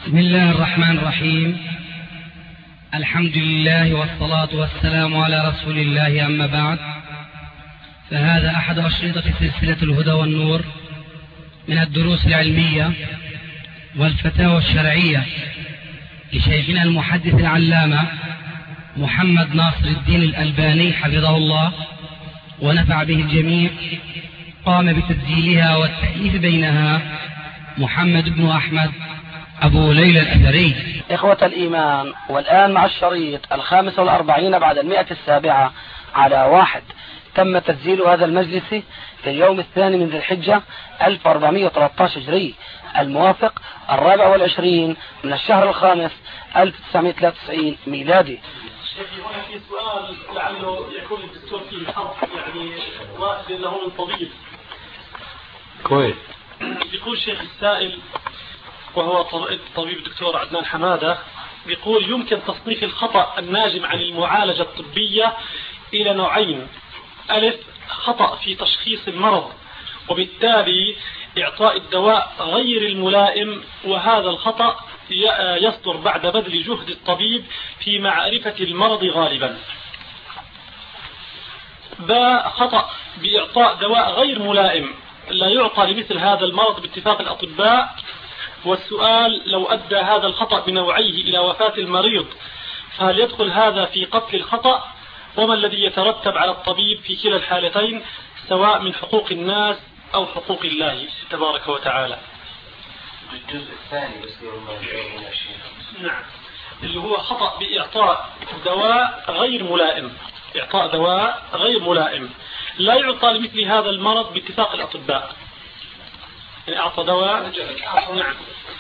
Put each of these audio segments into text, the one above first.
بسم الله الرحمن الرحيم. الحمد لله والصلاة والسلام على رسول الله، أما بعد، فهذا أحد أشرطة سلسلة الهدى والنور من الدروس العلمية والفتاوى الشرعية لشيخنا المحدث العلامة محمد ناصر الدين الألباني حفظه الله ونفع به الجميع. قام بتسجيلها والتأليف بينها محمد بن أحمد أبو ليلى الأثري. إخوة الإيمان، والآن مع الشريط 45 بعد 107 على 1. تم تسجيل هذا المجلس في اليوم 2 من ذي الحجة 1413 هجري، الموافق 24 من الشهر الخامس 1993 ميلادي. شيخي، هنا في سؤال لعله يكون الدكتور فيه حرف، يعني واحد له من طبيب. كويس. يقول شيخ السائل، وهو الطبيب الدكتور عدنان حمادة، يقول: يمكن تصنيف الخطأ الناجم عن المعالجة الطبية إلى نوعين: ألف، خطأ في تشخيص المرض وبالتالي إعطاء الدواء غير الملائم، وهذا الخطأ يصدر بعد بذل جهد الطبيب في معرفة المرض غالبا. باء، خطأ بإعطاء دواء غير ملائم لا يعطى لمثل هذا المرض باتفاق الأطباء. والسؤال: لو أدى هذا الخطأ بنوعيه إلى وفاة المريض، فهل يدخل هذا في قتل الخطأ؟ وما الذي يترتب على الطبيب في كلا الحالتين، سواء من حقوق الناس أو حقوق الله تبارك وتعالى؟ الجزء الثاني بس نعم، اللي هو خطأ بإعطاء دواء غير ملائم، إعطاء دواء غير ملائم لا يعطى لمثل هذا المرض باتفاق الأطباء. يعني أعطى دواء. نعم.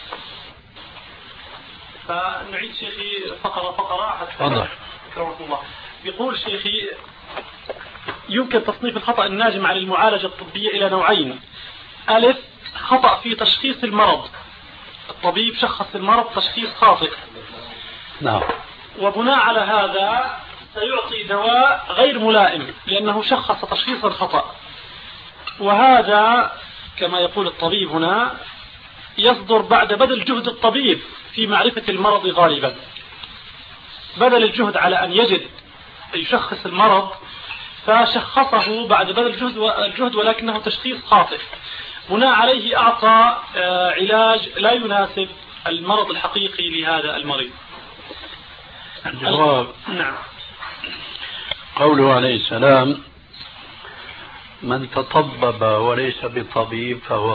فنعيد شيخي فقرة حتى أكرمكم الله. يقول شيخي: يمكن تصنيف الخطأ الناجم عن المعالجة الطبية إلى نوعين: ألف، خطأ في تشخيص المرض، الطبيب شخص المرض تشخيص خاطئ، نعم، وبناء على هذا سيعطي دواء غير ملائم لأنه شخص تشخيصا خطأ، وهذا كما يقول الطبيب هنا يصدر بعد بذل جهد الطبيب في معرفة المرض غالبا. بذل الجهد على أن يجد يشخص المرض فشخصه بعد بذل الجهد ولكنه تشخيص خاطئ، بناء عليه أعطى علاج لا يناسب المرض الحقيقي لهذا المريض. الجواب: نعم. قوله عليه السلام: من تطبب وليس بطبيب فهو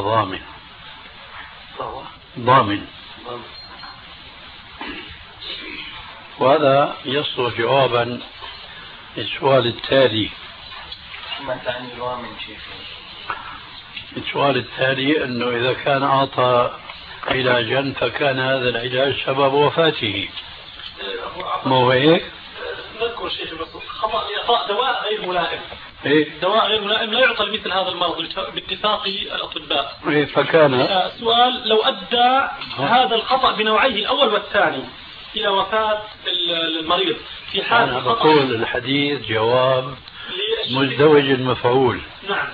ضامن. وهذا يصلح جوابا للسؤال التالي. ما تعني ضامن شيخي؟ السؤال التالي أنه إذا كان أعطى علاجا فكان هذا العلاج سبب وفاته، ما هو هيك؟ نذكر شيخ بس خطأ إعطاء دواء غير ملائم. إيه؟ دواء غير ملائم لا يعطى لمثل هذا المرض باتفاق الأطباء. إيه؟ فكان السؤال: لو أدى هذا الخطأ بنوعيه الأول والثاني إلى وفاة المريض في حال أنا بقول الحديث جواب مزدوج المفعول. نعم.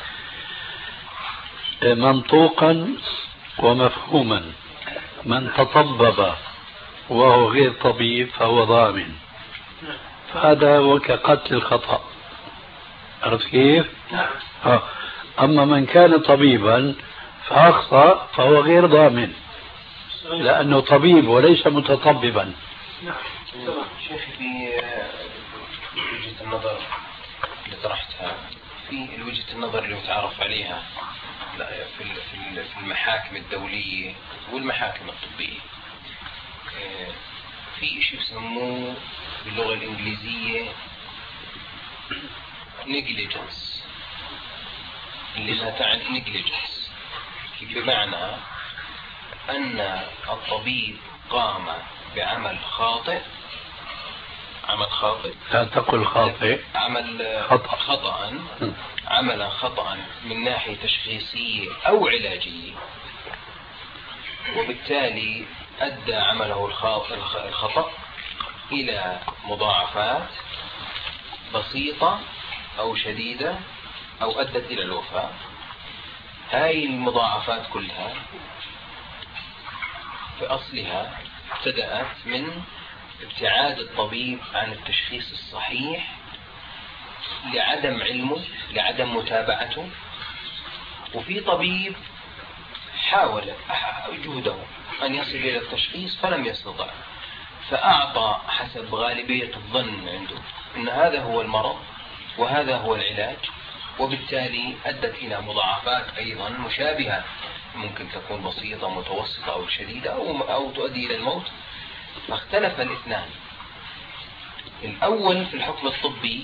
منطوقا ومفهوما. من تطبب وهو غير طبيب فهو ضامن، فهذا هو كقتل الخطأ. عرفت كيف؟ نعم. أما من كان طبيبا فأخطأ فهو غير ضامن لأنه طبيب وليس متطببا. نعم. شيخي، في وجهة النظر اللي طرحتها، في وجهة النظر اللي متعارف عليها في المحاكم الدولية والمحاكم الطبية، في شيء يسموه باللغة الإنجليزية negligence، اللي لا تعني negligence، بمعنى أن الطبيب قام بعمل خاطئ، لا تقل خاطئ، عملا خطأ من ناحية تشخيصية أو علاجية، وبالتالي أدى عمله الخطأ إلى مضاعفات بسيطة أو شديدة أو أدت إلى الوفاة. هاي المضاعفات كلها في أصلها ابتدأت من ابتعاد الطبيب عن التشخيص الصحيح لعدم علمه، لعدم متابعته. وفي طبيب حاول جهده أن يصل إلى التشخيص فلم يستطع، فأعطى حسب غالبية الظن عنده أن هذا هو المرض وهذا هو العلاج، وبالتالي أدت إلى مضاعفات أيضا مشابهة، ممكن تكون بسيطة متوسطة أو شديدة أو تؤدي إلى الموت. فاختلف الاثنان. الأول في الحكم الطبي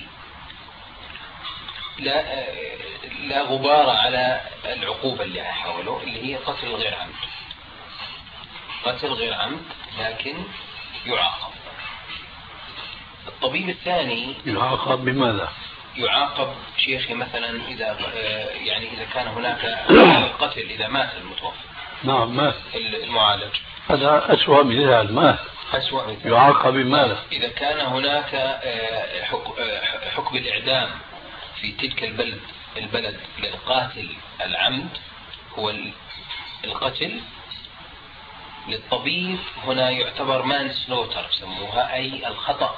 لا غبار على العقوبة اللي حاولوا، اللي هي قتل غير عمد. قتل غير عمد لكن يعاقب. الطبيب الثاني يعاقب بماذا؟ يعاقب شيخي مثلا إذا كان هناك قتل، إذا مات المتوفى. نعم مات المعالج. هذا أسوأ مثال. مات أسوأ مثال. يعاقب بماذا؟ إذا كان هناك حكم الإعدام في تلك البلد للقاتل العمد هو القتل، للطبيب هنا يعتبر مان سلوتر سموها، أي الخطأ،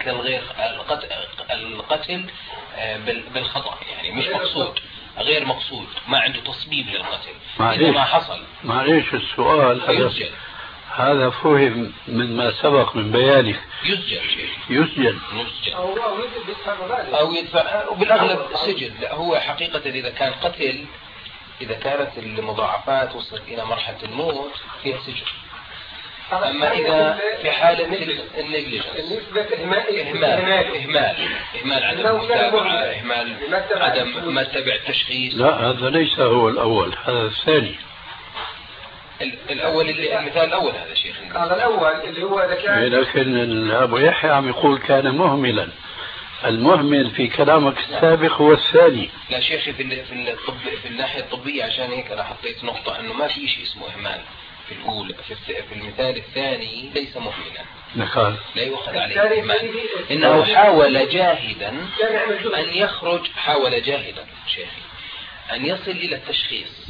القتل بالخطأ، يعني مش مقصود، غير مقصود، ما عنده تصميم للقتل. إذا ما حصل معليش السؤال هذا فهم من ما سبق من بيانك. يسجن أو يدفع، وبالأغلب سجن. لا، هو حقيقة إذا كان قتل، إذا كانت المضاعفات وصلت إلى مرحلة الموت فيها سجن. أما إذا في حالة النيجليجنس، إهمال عدم المتابعة، إهمال عدم ما تبع التشخيص. لا، هذا ليس هو الأول، هذا الثاني. الأول المثال الأول هذا شيخ. هذا الأول اللي هو إذا كان، لكن أبو يحيى عم يقول كان مهملا. المهمل في كلامك السابق هو الثاني. لا شيخي، في الناحية الطبية، عشان هيك أنا حطيت نقطة أنه ما في شيء اسمه إهمال. في المثال الثاني ليس مهملا، لا يؤخذ عليه إهمال، إنه حاول جاهدا أن يخرج، حاول جاهدا شيخي أن يصل إلى التشخيص،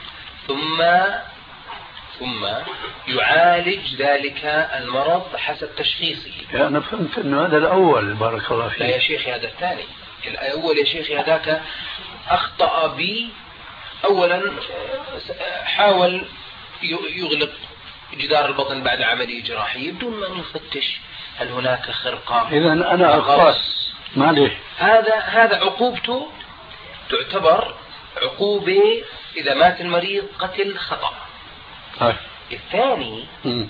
ثم يعالج ذلك المرض حسب تشخيصه. أنا فهمت أنه هذا الأول، بارك الله فيك. لا يا شيخي، هذا الثاني. الأول يا شيخي هذاك أخطأ بي. أولا حاول يغلق جدار البطن بعد عملية جراحية بدون ما يفتش هل هناك خرقة. إذا أنا أخطأت، معليش. هذا عقوبته تعتبر عقوبة إذا مات المريض قتل خطأ. الثاني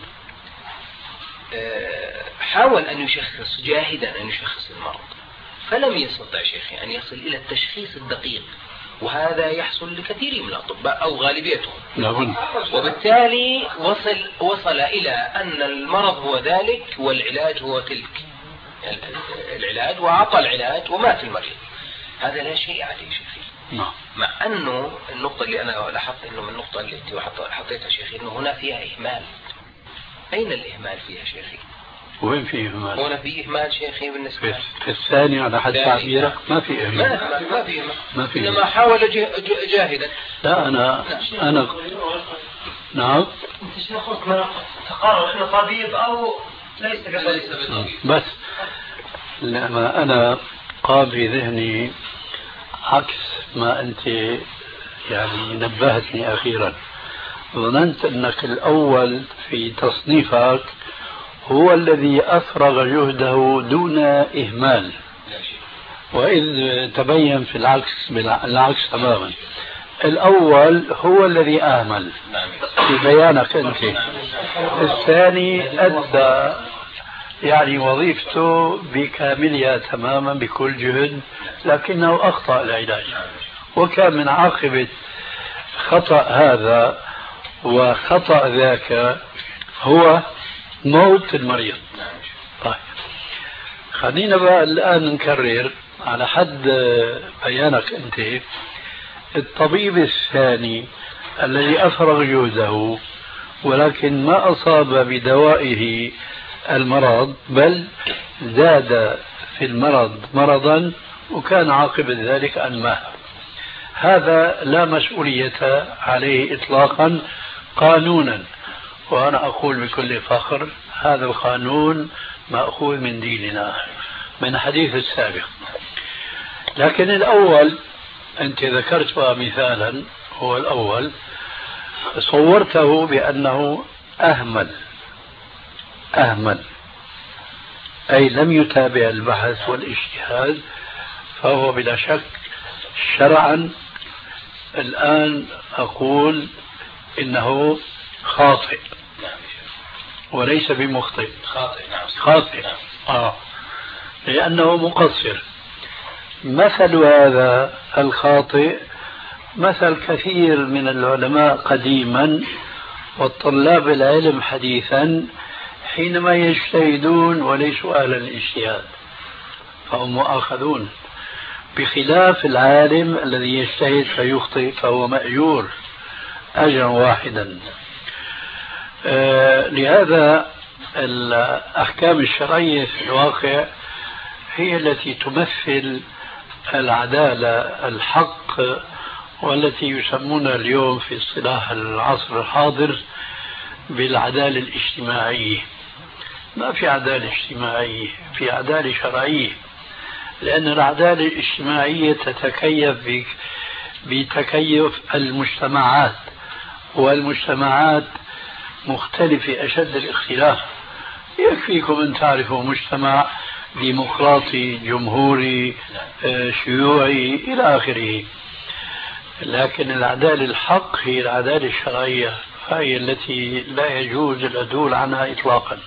حاول أن يشخص جاهدا، أن يشخص المرض، فلم يستطع شيخي أن يصل إلى التشخيص الدقيق، وهذا يحصل لكثير من الأطباء أو غالبيتهم. وبالتالي وصل إلى أن المرض هو ذلك والعلاج هو تلك العلاج، وعطى العلاج ومات المريض. هذا لا شيء عليه شيخي. مع أنه النقطة اللي أنا لاحظت أنه من النقطة اللي حطيتها شيخي أنه هنا فيها إهمال. أين الإهمال فيها شيخي؟ وين في إهمال؟ هنا في إهمال شيخي بالنسبة في الثاني على حد تعبيرك ما في إهمال. ما في إنما حاول جاهدا. لا أنا نعم. أنت شيخك ما تقرر إنه طبيب أو ليس بطبيب. بس لما أنا قام في ذهني عكس ما أنت يعني نبهتني أخيرا. ظننت أنك الأول في تصنيفك هو الذي أفرغ جهده دون إهمال، وإذ تبين في العكس تماما. الأول هو الذي أهمل في بيانك أنت. الثاني أدى يعني وظيفته بكاملها تماما بكل جهد، لكنه أخطأ العلاج، وكان من عاقبة خطأ هذا وخطأ ذاك هو موت المريض. طيب خلينا بقى الآن نكرر على حد بيانك أنت. الطبيب الثاني الذي أفرغ جهده ولكن ما أصاب بدوائه المرض، بل زاد في المرض مرضا، وكان عاقبة ذلك أن مات، هذا لا مسؤولية عليه إطلاقا قانونا، وأنا أقول بكل فخر هذا القانون مأخوذ من ديننا من حديث السابق. لكن الأول أنت ذكرت مثالا، هو الأول صورته بأنه أهمل أي لم يتابع البحث والاجتهاد، فهو بلا شك شرعا الآن أقول إنه خاطئ وليس بمخطئ. خاطئ لأنه مقصر. مثل هذا الخاطئ مثل كثير من العلماء قديما والطلاب العلم حديثا حينما يجتهدون وليسوا أهل الاجتهاد فهم مؤاخذون، بخلاف العالم الذي يجتهد فيخطئ فهو مأجور أجرا واحدا. لهذا الأحكام الشرعية في الواقع هي التي تمثل العدالة الحق، والتي يسمونها اليوم في اصطلاح العصر الحاضر بالعدالة الاجتماعية. ما في عدالة اجتماعية، في عدالة شرعية، لأن العدالة الاجتماعية تتكيف بتكيف المجتمعات، والمجتمعات مختلفة أشد الاختلاف. يكفيكم أن تعرفوا مجتمع ديمقراطي جمهوري شيوعي إلى آخره، لكن العدالة الحق هي العدالة الشرعية، فهي التي لا يجوز العدول عنها إطلاقا.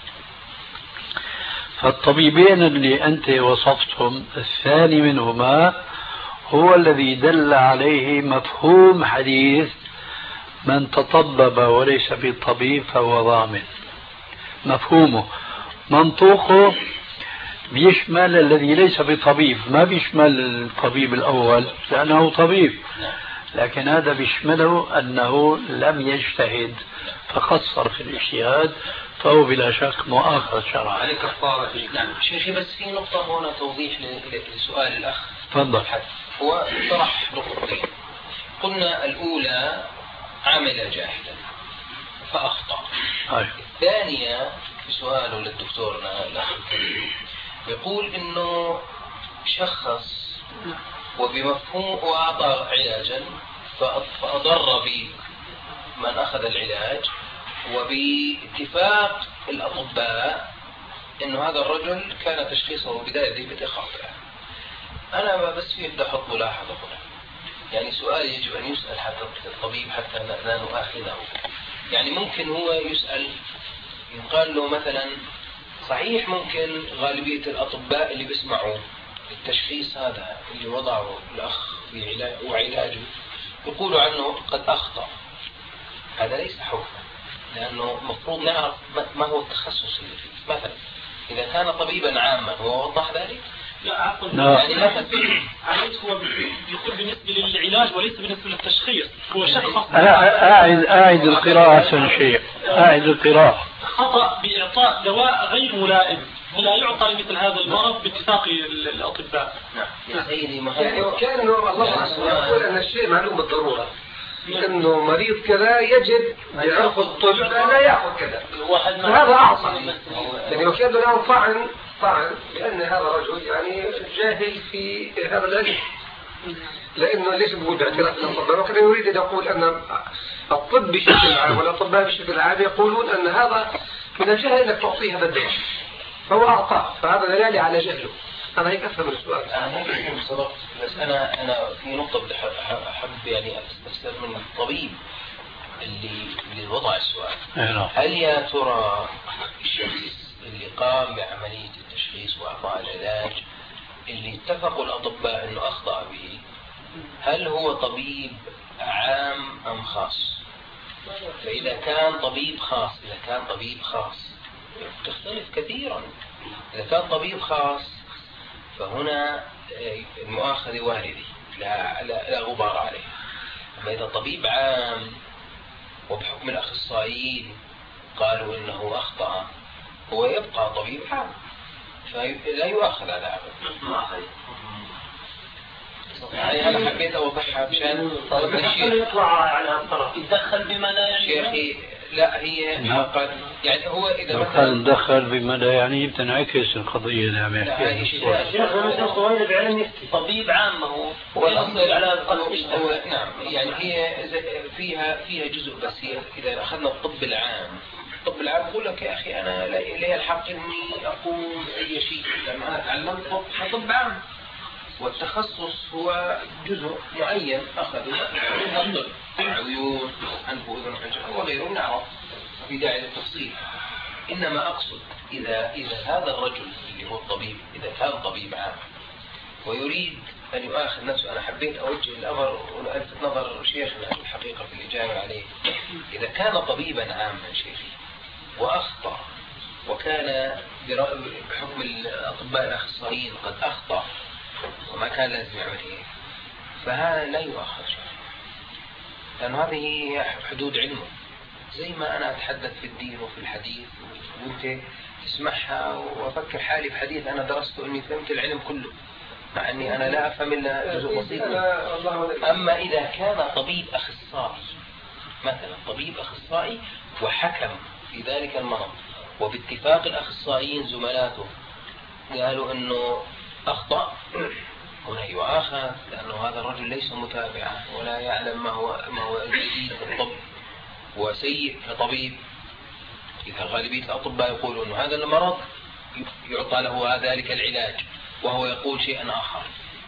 فالطبيبين اللي أنت وصفتهم الثاني منهما هو الذي دل عليه مفهوم حديث من تطبب وليس بالطبيب فهو ضامن. مفهومه منطوقه بيشمل الذي ليس بطبيب، ما بيشمل الطبيب الأول لأنه طبيب، لكن هذا بيشمله أنه لم يجتهد فقصر في الاجتهاد، فهو بلا شك مؤاخذ شرعا. عليك كفارة. نعم شيخي، بس في نقطة هنا توضيح لسؤال الأخ. تفضل. هو طرح نقطتين، قلنا الأولى عمل جاهلا فأخطأ. الثانية في سؤاله للدكتور الأخ الكريم يقول إنه شخص وبمفهوم وأعطى علاجا فأضر بمن أخذ العلاج، وباتفاق الأطباء إنه هذا الرجل كان تشخيصه بداية خاطئة. أنا بس في بدي أحط ملاحظة هنا، يعني سؤال يجب أن يسأل حتى الطبيب حتى لا نؤاخذه. يعني ممكن هو يسأل يقال له مثلا صحيح ممكن غالبية الأطباء اللي بيسمعوا التشخيص هذا اللي وضعه الأخ في وعلاجه يقولوا عنه قد أخطأ، هذا ليس حكما، لأنه مفروض نعرف ما هو التخصص اللي فيه. مثلا إذا كان طبيبا عاما هو وضح ذلك؟ لا عفوا، يعني مثلا هو بيقول بالنسبة للعلاج وليس بالنسبة للتشخيص. هو شخص أعد القراءة شيء، أعد القراءة. خطأ بإعطاء دواء غير ملائم ولا يعطى لمثل هذا المرض باتفاق الأطباء. نعم. يعني وكأنه الله يقول أن الشيء معلوم بالضرورة، إنه مريض كذا يجب يأخذ طب لا يأخذ كذا، هذا أعصى. يعني وكأنه له طعن لأن هذا الرجل يعني جاهل في هذا العلم، لأنه ليش بقول باعتراف الأطباء، وكان يريد أن يقول أن الطب بشكل عام والأطباء بشكل عام يقولون أن هذا من الجهل أنك تعطيه هذا الدواء، فهو أعطاه، فهذا دلالة على جهله. أنا هيك أفهم السؤال. أنا ممكن أكون صدقت، بس أنا في نقطة بدي أحب يعني أستفسر من الطبيب اللي وضع السؤال. هل يا ترى الشخص اللي قام بعملية التشخيص وأعطاء العلاج اللي اتفقوا الأطباء أنه أخطأ به، هل هو طبيب عام أم خاص؟ فإذا كان طبيب خاص تختلف كثيرا. إذا كان طبيب خاص فهنا المؤاخذة واردة لا غبار عليه. أما إذا طبيب عام وبحكم الأخصائيين قالوا إنه أخطأ، هو يبقى طبيب عام فلا يؤاخذ على هذا. أنا حبيت أوضحها مشان يطلع على الطرف يتدخل بما لا يعني. شيخي لا هي يعني هو إذا لو كان دخل بما لا يعني بتنعكس القضية اللي عم يحكيها. طبيب عام هو يصل على هو نعم يعني هي فيها جزء بس هي إذا أخذنا الطب العام أقول لك يا أخي أنا لي الحق إني أقوم أي شيء لأن أنا تعلمت طب عام والتخصص هو جزء معين أخذه من الطب عيون أنف وأذن وحنجرة وغيره نعرف في داعي للتفصيل. إنما أقصد إذا هذا الرجل اللي هو الطبيب إذا كان طبيب عام ويريد أن يؤاخذ نفسه، أنا حبيت أوجه الأمر ولألفت نظر شيخنا الحقيقة في الإجابة عليه، إذا كان طبيبا عاما شيخي وأخطأ وكان بحكم الأطباء الأخصائيين قد أخطأ وما كان لازم يعمل هيك فهذا لا يؤاخذ لأن هذه هي حدود علمه. زي ما أنا أتحدث في الدين وفي الحديث وأنت تسمعها وأفكر حالي بحديث أنا درسته إني فهمت العلم كله مع أني أنا لا أفهم إلا جزء بسيط. أما إذا كان طبيب أخصائي مثلا طبيب أخصائي وحكم في ذلك المرض وباتفاق الأخصائيين زملاته قالوا أنه أخطأ هنا يؤاخذ لأنه هذا الرجل ليس متابعا ولا يعلم ما هو الجديد في الطب وسيء كطبيب. إذا غالبية الأطباء يقولون أنه هذا المرض يعطى له ذلك العلاج وهو يقول شيئا آخر،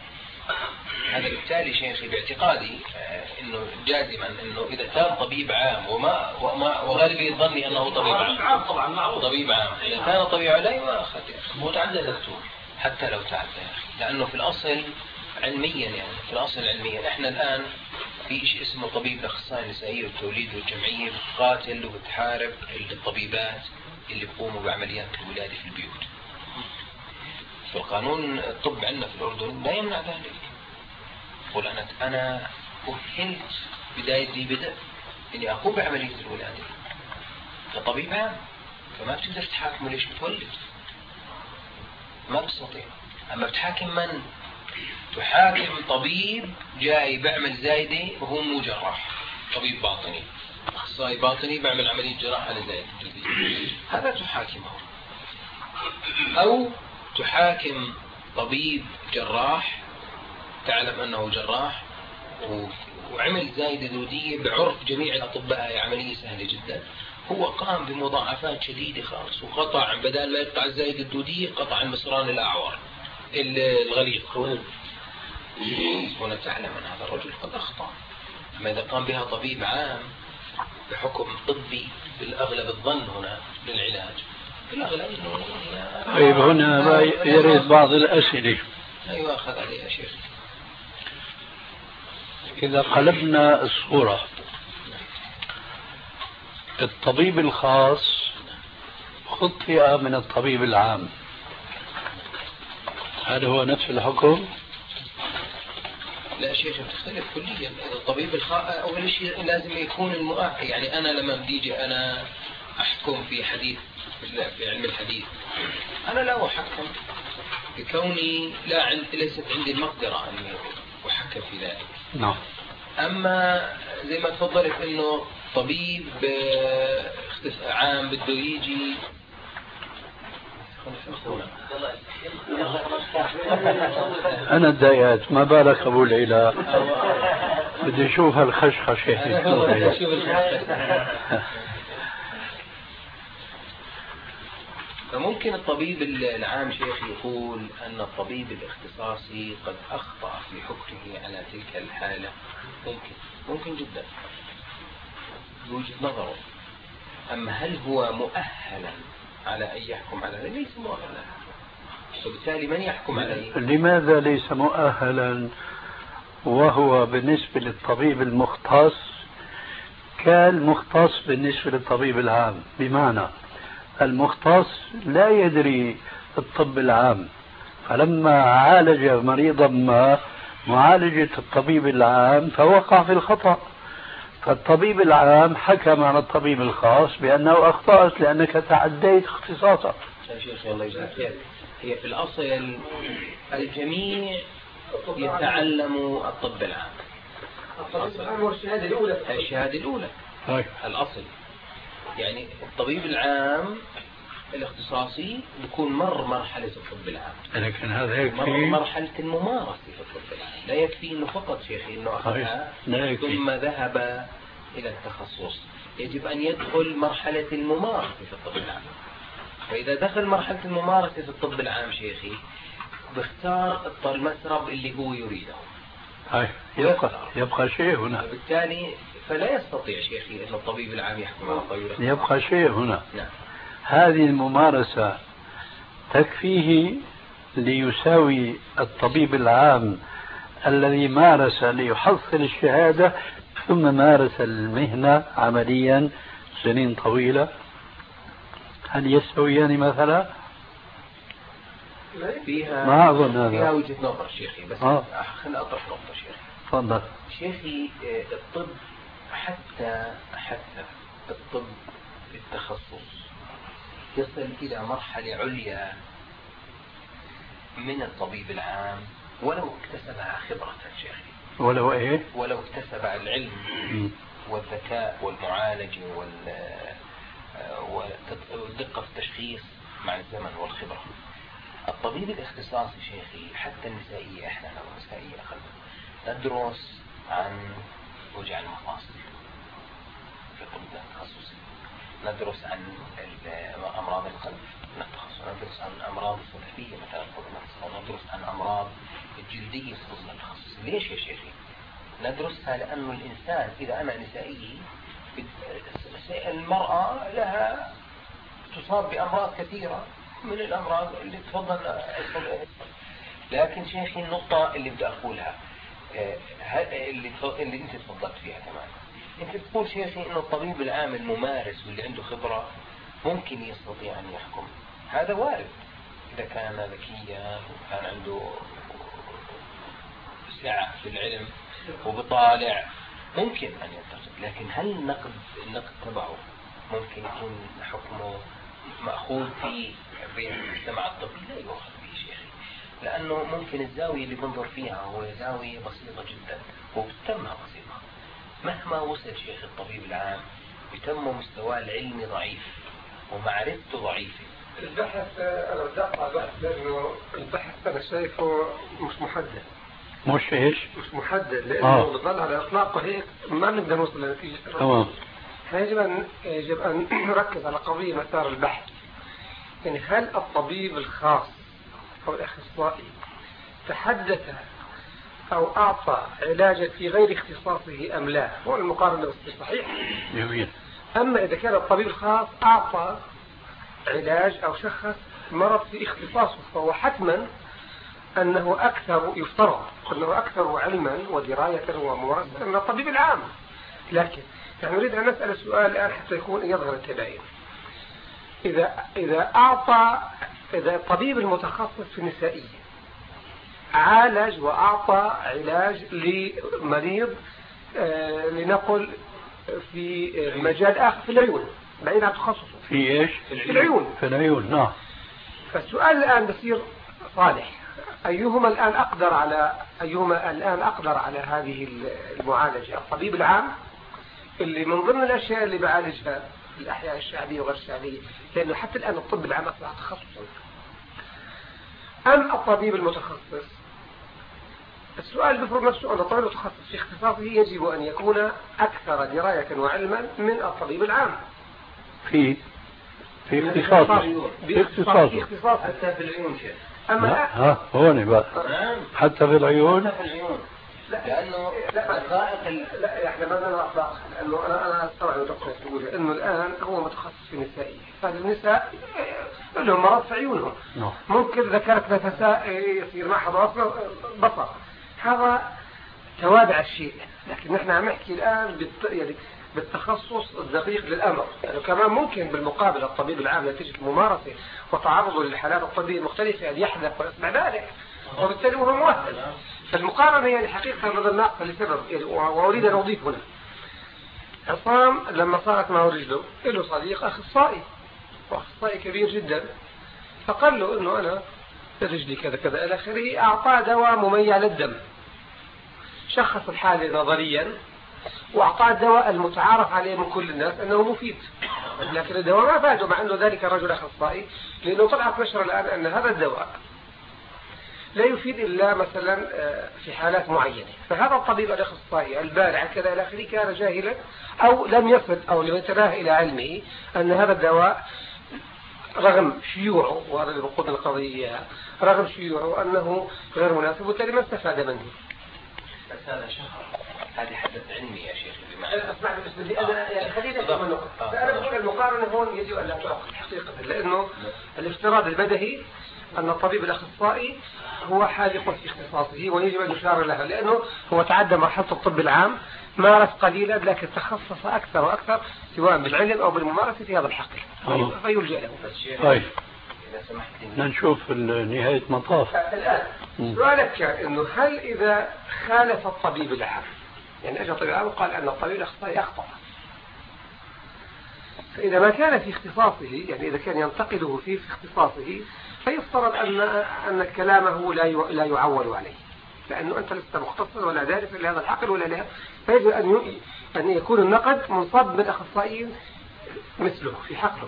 هذا بالتالي شيخي باعتقادي أنه جازما أنه إذا كان طبيب عام وغالبية ظني أنه طبيب عام طبيب عام إذا كان طبيب عام لا يؤاخذ متعدد دكتور حتى لو تعدى، لأنه في الأصل علميا يعني في الأصل علميا إحنا الآن في شيء اسمه طبيب الأخصائي النسائي والتوليد والجمعية بتقاتل وبتحارب الطبيبات اللي بيقوموا بعمليات الولادة في البيوت. في القانون الطب عندنا في الأردن لا يمنع ذلك. قل أنا أهلت بداية ذي بدء إني أقوم بعملية الولادة كطبيب عام، فما بتقدر تحاكم ليش بتولد، ما بتستطيع. أما بتحاكم من؟ تحاكم طبيب جاي بعمل زايدة وهو مو جراح، طبيب باطني أخصائي باطني بعمل عملية جراحة لزايدة، هذا تحاكمه. أو تحاكم طبيب جراح تعلم أنه جراح وعمل زايدة دودية بعرف جميع الأطباء هي عملية سهلة جدا، هو قام بمضاعفات شديدة خالص وقطع بدل ما يقطع الزايدة الدودية قطع المصران الأعور الغليظ. هنا تعلم أن هذا الرجل قد أخطأ. أما إذا قام بها طبيب عام بحكم طبي بالأغلب الظن هنا للعلاج بالأغلب إنه طيب هنا يريد بعض الأسئلة أيوة أخذ عليها شيخ. إذا قلبنا الصورة الطبيب الخاص خطئ من الطبيب العام، هل هو نفس الحكم؟ لا شيخ بتختلف كليا. الطبيب الخاص أول شيء لازم يكون المؤهل، يعني أنا لما بديجي أنا أحكم في حديث في علم الحديث أنا لا أحكم بكوني ليست عندي المقدرة أن أحكم في ذلك. نعم. أما زي ما تفضلت إنه طبيب عام بده يجي أنا اتضايقت ما بالك أبو العلا بدي أشوف هالخشخشة. فممكن الطبيب العام شيخ يقول أن الطبيب الاختصاصي قد أخطأ في حكمه على تلك الحالة، ممكن جدا بوجهة نظره. أما هل هو مؤهلا على أن يحكم على ذلك؟ ليس مؤهلا، وبالتالي من يحكم عليه؟ لماذا ليس مؤهلا وهو بالنسبة للطبيب المختص كالمختص بالنسبة للطبيب العام؟ بمعنى المختص لا يدري الطب العام، فلما عالج مريضا ما معالجة الطبيب العام فوقع في الخطأ، فالطبيب العام حكم على الطبيب الخاص بأنه أخطأت لأنك تعديت اختصاصك. شيخ الله يجزاك خير، هي في الأصل الجميع يتعلم الطب العام. الشهادة الأولى الأصل يعني الطبيب العام الاختصاصي بيكون مر مرحلة الطب العام، لكن هذا يكفي مر مرحلة الممارسة في الطب العام. لا يكفي انه فقط شيخي انه اخذها ثم ذهب الى التخصص، يجب ان يدخل مرحلة الممارسة في الطب العام. فاذا دخل مرحلة الممارسة في الطب العام شيخي بيختار المسرب اللي هو يريده. يبقى شيء هنا، وبالتالي فلا يستطيع شيخي ان الطبيب العام يحكم على الطبيب. يبقى شيء هنا. نعم. هذه الممارسة تكفيه ليساوي الطبيب العام الذي مارس ليحصل الشهادة ثم مارس المهنة عمليا سنين طويلة؟ هل يستويان مثلا؟ ما أظن هذا. فيها وجهة نظر شيخي، بس خلينا أطرح نقطة شيخي. تفضل. شيخي الطب حتى الطب التخصص يصل إلى مرحلة عليا من الطبيب العام ولو اكتسبها خبرة شيخي. ولو إيه؟ ولو اكتسب العلم والذكاء والمعالجة والدقة في التشخيص مع الزمن والخبرة. الطبيب الاختصاصي شيخي حتى النسائية، احنا لو نسائية ندرس عن وجع المفاصل في الطب التخصصي، ندرس عن أمراض القلب ندرس عن أمراض الصدفية مثلا ندرس عن أمراض الجلدية في الطب التخصصي. ليش يا شيخي؟ ندرسها لأنه الإنسان إذا أنا نسائي المرأة لها تصاب بأمراض كثيرة من الأمراض اللي تفضل. لكن شيخي النقطة اللي بدي أقولها اللي أنت تفضلت فيها كمان، أنت تقول شيخي إنه الطبيب العام الممارس واللي عنده خبرة ممكن يستطيع أن يحكم. هذا وارد إذا كان ذكيا وكان عنده سعة في العلم وبطالع ممكن أن ينتقد. لكن هل النقد تبعه ممكن يكون حكمه مأخوذ في المجتمع الطبي؟ لا يؤخذ به شيخي، لأنه ممكن الزاوية اللي بنظر فيها هو زاوية بسيطة جدا وبتمها بسيطة. مهما وصل شيخ الطبيب العام بتم مستواه العلمي ضعيف ومعرفته ضعيفة. البحث أنا بدي أقطع البحث لأنه البحث أنا شايفه مش محدد. مش إيش؟ مش محدد لأنه بضل على إطلاقه هيك ما بنقدر نوصل لنتيجة. تمام. يجب أن نركز على قضية مسار البحث. يعني هل الطبيب الخاص أو الأخصائي تحدث أو أعطى علاجا في غير اختصاصه أم لا؟ هو المقارنة بس صحيح. جميل. أما إذا كان الطبيب الخاص أعطى علاج أو شخص مرض في اختصاصه فهو حتما أنه أكثر، يفترض أنه أكثر علما ودراية وممارسة من الطبيب العام. لكن نحن نريد أن نسأل السؤال الآن حتى يظهر التباين. إذا الطبيب المتخصص في النسائية عالج وأعطى علاج لمريض لنقل في مجال آخر في العيون بعيد عن تخصصه. في إيش؟ في العيون. في العيون. نعم. فالسؤال الآن بصير صالح، أيهما الآن أقدر على هذه المعالجة؟ الطبيب العام اللي من ضمن الأشياء اللي بعالجها الأحياء الشعبية وغير الشعبية، لأنه حتى الآن الطب العام أصبح تخصصا، أم الطبيب المتخصص؟ السؤال بفرض نفسه أن الطبيب المتخصص في اختصاصه يجب أن يكون أكثر دراية وعلما من الطبيب العام في اختصاصه. في اختصاصه حتى في العيون شيء. أما هون بقى حتى في العيون. لأنه لا احنا ما بدنا أطلاق، لأنه أنا استوعب دكتور تقول إنه الآن هو متخصص في النسائية، فالنساء لهم مرض في عيونهم. ممكن إذا كانت نفساء يصير معها بصر، هذا توابع الشيء. لكن نحن عم نحكي الآن يعني بالتخصص الدقيق للأمر. يعني كمان ممكن بالمقابل الطبيب العام نتيجة الممارسة وتعرضه للحالات الطبية المختلفة أن يحدث ويسمع ذلك، وبالتالي هو مؤهل. فالمقارنة يعني حقيقة بدل ناقصة لسبب يعني، وأريد أن أضيف هنا. عصام لما صارت معه رجله له صديق أخصائي وأخصائي كبير جدا، فقال له إنه أنا رجلي كذا كذا إلى آخره، أعطاه دواء مميع للدم، شخص الحالة نظريا وأعطاه الدواء المتعارف عليه من كل الناس أنه مفيد، لكن الدواء ما فاده مع أنه ذلك الرجل أخصائي، لأنه طلعت نشرة الآن أن هذا الدواء لا يفيد إلا مثلا في حالات معينة. فهذا الطبيب الأخصائي البارع كذا إلى آخره كان جاهلا أو لم يصل أو لم يتناه إلى علمه أن هذا الدواء رغم شيوعه، وهذا اللي بقود القضية، رغم شيوعه أنه غير مناسب، وبالتالي ما استفاد منه. بس هذا شهر، هذه حدث علمي يا شيخ. اسمع بالنسبة لي أنا يعني خليني أفهم النقطة. أنا بقول المقارنة هون يجب أن لا تؤخذ حقيقة، لأنه الافتراض البدهي أن الطبيب الأخصائي هو حاذق في اختصاصه ويجب أن يشار له، لأنه هو تعدى مرحلة الطب العام، مارس قليلا لكن تخصص أكثر وأكثر سواء بالعلم أو بالممارسة في هذا الحقل فيلجأ له. طيب نشوف نهاية مطاف. الآن سؤالك كان إنه هل إذا خالف الطبيب العام، يعني أجل الطبيب العام وقال أن الطبيب الأخصائي أخطأ، فإذا ما كان في اختصاصه، يعني إذا كان ينتقده في اختصاصه، فيفترض أن كلامه لا يعول عليه، لأنه أنت لست مختصا ولا دارس لهذا الحقل ولا لها، فيجب أن يكون النقد منصب من أخصائيين مثله في حقله.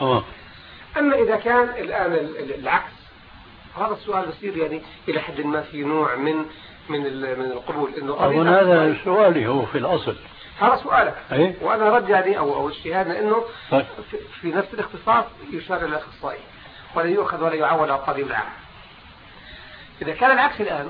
أما إذا كان الآن العكس، هذا السؤال بصير يعني إلى حد ما في نوع من القبول، إنه هذا سؤالي هو في الأصل، هذا سؤالك وأنا رد يعني أو اجتهادنا إنه في نفس الاختصاص يشار إلى الأخصائي ولا يؤخذ ولا يعول على الطبيب العام. إذا كان العكس الآن،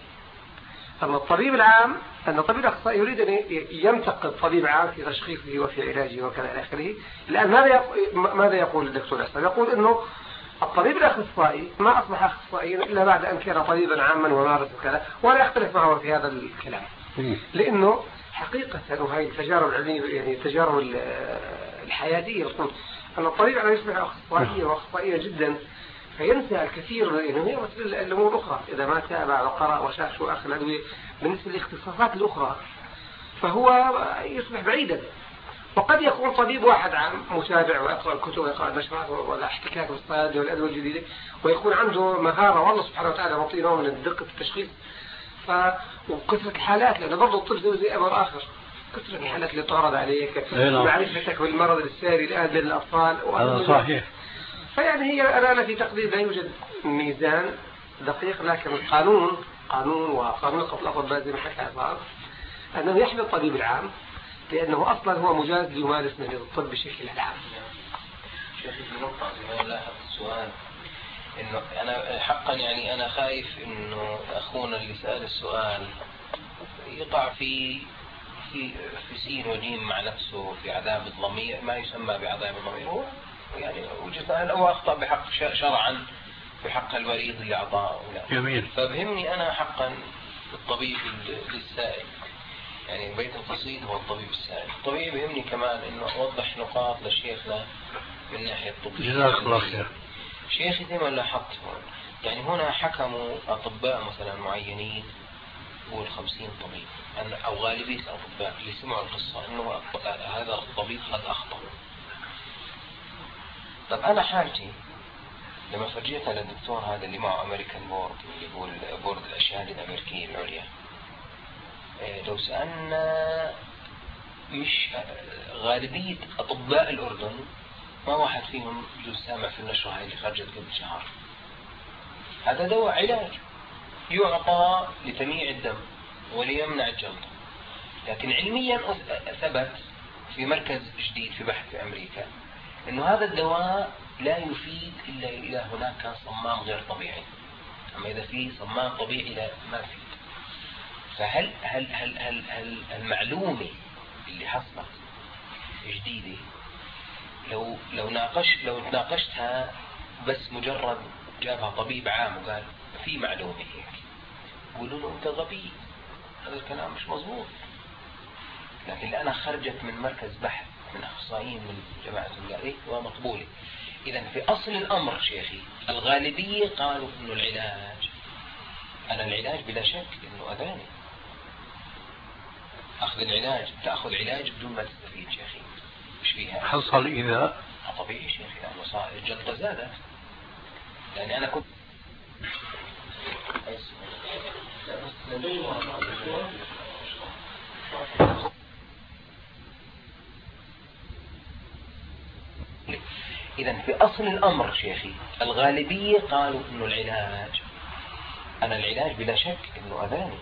أن الطبيب العام، أن الطبيب الأخصائي يريد أن ينتقد الطبيب العام في تشخيصه وفي علاجه وكذا إلى آخره، الآن ماذا يقول الدكتور أسلم؟ يقول إنه الطبيب الأخصائي ما أصبح أخصائيا إلا بعد أن كان طبيبا عاما ومارس وكذا، ولا يختلف معه في هذا الكلام، لأنه حقيقة وهي التجارب العلمية يعني التجارب الحياتية يقول أن الطبيب على يصبح أخصائيا وأخصائيا جدا فينسى الكثير، يعني هي مثل الأمور الأخرى، إذا ما تابع وقرأ وشاف شو أخذ الأدوية بالنسبة للاختصاصات الأخرى فهو يصبح بعيدا. وقد يكون طبيب واحد عام متابع ويقرأ الكتب ويقرأ النشرات ولا احتكاك بالصيادلة والأدوية الجديدة ويكون عنده مهارة، والله سبحانه وتعالى معطيه نوع من الدقة التشخيص وكثرة الحالات، لأنه برضه الطب زي أمر آخر، كثرة الحالات اللي تعرض عليك، معرفتك بالمرض الساري الآن بين الأطفال، هذا صحيح. فيعني هي أنا في تقدير لا يوجد ميزان دقيق، لكن القانون وقانون قتل الأطباء زي ما حكى عصام أنه يحمي الطبيب العام، لأنه أصلا هو مجاز ليمارس مهنة الطب بشكل عام. شيخ النقطة زي ما لاحظ السؤال إنه أنا حقا يعني أنا خايف إنه أخونا اللي سأل السؤال يقع في سين وجيم مع نفسه في عذاب الضمير، ما يسمى بعذاب الضمير، هو يعني وجدت هو أخطأ بحق شرعا في حق الوريد اللي أعطاه. جميل. فبهمني أنا حقا الطبيب للسائل، يعني بيت القصيد هو الطبيب السائل. الطبيب يهمني كمان إنه أوضح نقاط لشيخنا من ناحية الطبية. جزاك الله خير. شيخي زي ما لاحظت يعني هنا حكموا أطباء مثلا معينين قول 50 طبيب أو غالبية الأطباء اللي سمعوا القصة إنه هذا الطبيب قد أخطأ. طب أنا حالتي لما فرجيتها للدكتور هذا اللي معه أمريكان بورد، اللي هو بورد الأشهاد الأمريكية العليا، لو سألنا مش غالبية أطباء الأردن ما واحد فيهم يجوز سامع في النشرة هاي اللي خرجت قبل شهر. هذا دواء علاج يعطى لتمييع الدم وليمنع الجلطة، لكن علميا ثبت في مركز جديد في بحث في أمريكا إنه هذا الدواء لا يفيد إلا إذا هناك كان صمام غير طبيعي، أما إذا في صمام طبيعي لا ما فيه. فهل هل هل هل هل المعلومة اللي حصلت جديدة لو ناقشتها بس مجرد جابها طبيب عام وقال في معلومة هيك، يقولوا له أنت غبي، هذا الكلام مش مظبوط. لكن أنا خرجت من مركز بحث من أخصائيين من جماعة الجارية ومقبولة. إذا في أصل الأمر شيخي الغالبية قالوا إنه العلاج بلا شك إنه أذاني. أخذ العلاج تأخذ علاج بدون ما تستفيد شيخي مش فيها حصل إذا طبيعي شيخي لأنه صار الجلطة زادت. يعني أنا كنت إذا في أصل الأمر شيخي الغالبية قالوا إنه العلاج، أنا العلاج بلا شك إنه أذاني،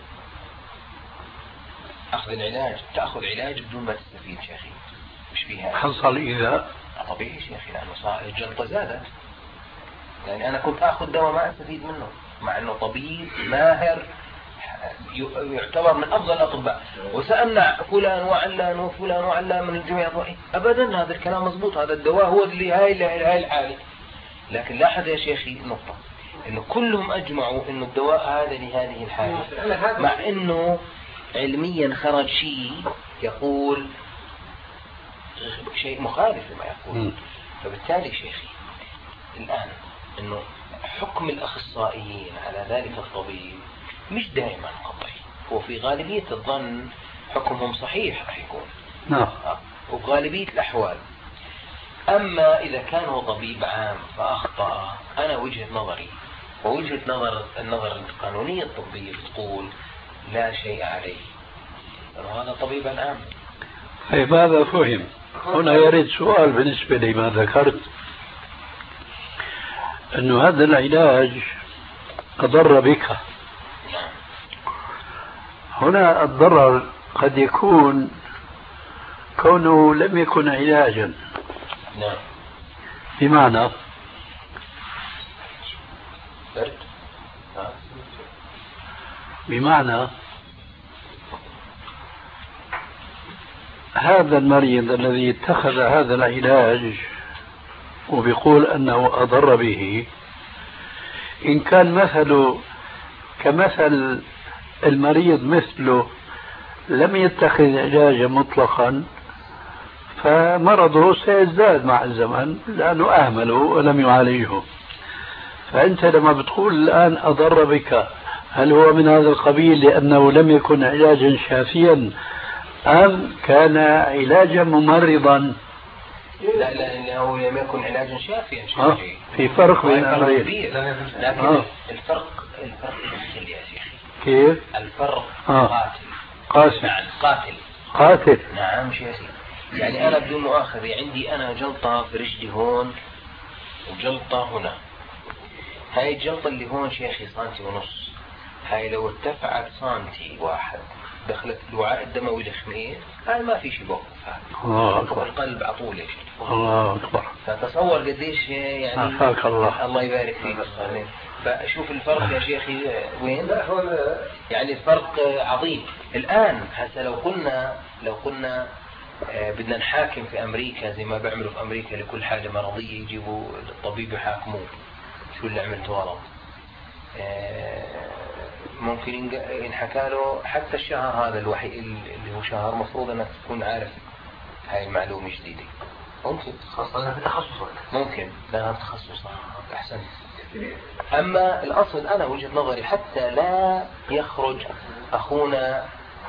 أخذ العلاج، تأخذ علاج بدون ما تستفيد شيخي، مش فيها حصل إذا طبيعي شيخي، لأنه صار الجلطة زادت. يعني أنا كنت أخذ دواء ما أستفيد منه، مع أنه طبيب ماهر يعتبر من أفضل الأطباء، وسألنا فلان وعلان وفلان وعلان من الجميع الرأي، أبدا هذا الكلام مضبوط، هذا الدواء هو اللي هاي الحالة. لكن لاحظ يا شيخي نقطة، إنه كلهم أجمعوا إنه الدواء هذا لهذه الحالة، مع إنه علميا خرج شيء يقول شيء مخالف لما يقول. فبالتالي شيخي الآن إنه حكم الأخصائيين على ذلك الطبيب مش دائما قطعي، هو في غالبية الظن حكمهم صحيح راح يكون، نعم، وغالبية الأحوال. أما إذا كان هو طبيب عام فأخطأ، أنا وجهة نظري ووجهة النظر القانونية الطبية بتقول لا شيء عليه، لأنه هذا طبيبا عام. طيب هذا فهم. هنا يريد سؤال بالنسبة لما ذكرت، أنه هذا العلاج أضر بك. هنا الضرر قد يكون كونه لم يكن علاجا. نعم. بمعنى هذا المريض الذي اتخذ هذا العلاج وبيقول أنه أضر به، إن كان مثله كمثل المريض مثله لم يتخذ علاجا مطلقا، فمرضه سيزداد مع الزمن لأنه أهمله ولم يعالجه. فأنت لما بتقول الآن أضر بك، هل هو من هذا القبيل لأنه لم يكن علاجا شافيا أم كان علاجا ممرضا؟ لا لأنه لم يكن علاجا شافيا. في فرق بين الأمرين. لكن الفرق قاتل يا شيخي. كيف؟ الفرق قاتل. قاتل. نعم شيخي. يعني أنا بدون مؤاخذة عندي أنا جلطة في رجلي هون وجلطة هنا. هاي الجلطة اللي هون شيخي 1.5 سم، هاي لو ارتفعت 1 سم دخلت الوعاء الدموي الخميس، هاي ما في شيء بوقف، الله أكبر. القلب عطول يا شيخ. الله أكبر. فتصور قديش يعني عافاك الله يبارك فيك. فأشوف الفرق يا شيخي وين؟ يعني الفرق عظيم. الآن هسه لو قلنا بدنا نحاكم في أمريكا زي ما بيعملوا في أمريكا لكل حاجة مرضية يجيبوا الطبيب يحاكموه شو اللي عملته غلط، ممكن ينحكى له حتى الشهر هذا الوحيد اللي هو شهر مفروض أنك تكون عارف هاي المعلومة جديدة، ممكن خاصة في تخصصك، ممكن لأنها تخصص أحسن. أما الأصل أنا وجهة نظري حتى لا يخرج أخونا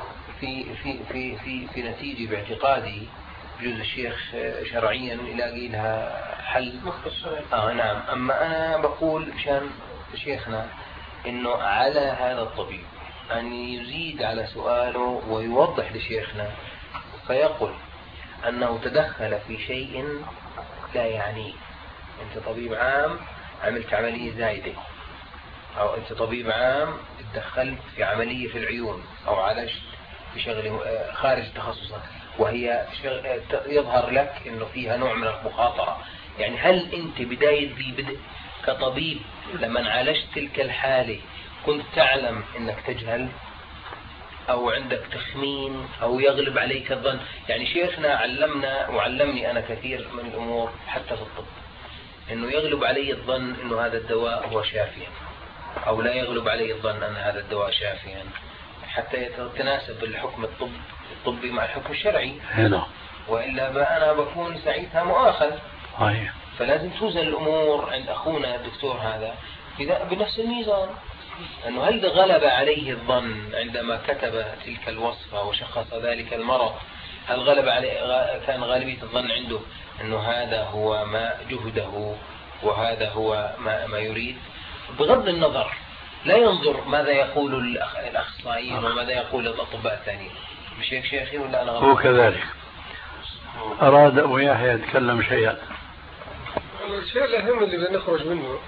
في نتيجة باعتقادي بجوز الشيخ شرعيا يلاقي لها حل. نعم. أما أنا بقول مشان شيخنا إنه على هذا الطبيب أن يزيد على سؤاله ويوضح لشيخنا فيقول أنه تدخل في شيء لا يعنيه. أنت طبيب عام عملت عملية زايدة، أو أنت طبيب عام تدخلت في عملية في العيون أو عالجت في شغله خارج تخصصك وهي يظهر لك إنه فيها نوع من المخاطرة. يعني هل أنت بدء كطبيب لما عالجت تلك الحالة كنت تعلم أنك تجهل أو عندك تخمين أو يغلب عليك الظن؟ يعني شيخنا علمنا وعلمني أنا كثير من الأمور حتى في الطب، إنه يغلب علي الظن إنه هذا الدواء هو شافيا، أو لا يغلب علي الظن أن هذا الدواء شافيا، حتى يتناسب الحكم الطبي مع الحكم الشرعي. هنا. وإلا أنا بكون ساعتها مؤاخذ. صحيح. فلازم توزن الأمور عند أخونا الدكتور هذا بنفس الميزان، أنه هل غلب عليه الظن عندما كتب تلك الوصفة وشخص ذلك المرض، هل غلب عليه كان غالبية الظن عنده أنه هذا هو ما جهده وهذا هو ما يريد، بغض النظر لا ينظر ماذا يقول الأخصائيين وماذا يقول الأطباء الثانيين. مش هيك شيخي ولا أنا غلط؟ هو كذلك. أراد أبو يحيى يتكلم شيئا. الشيء الأهم اللي بدنا نخرج منه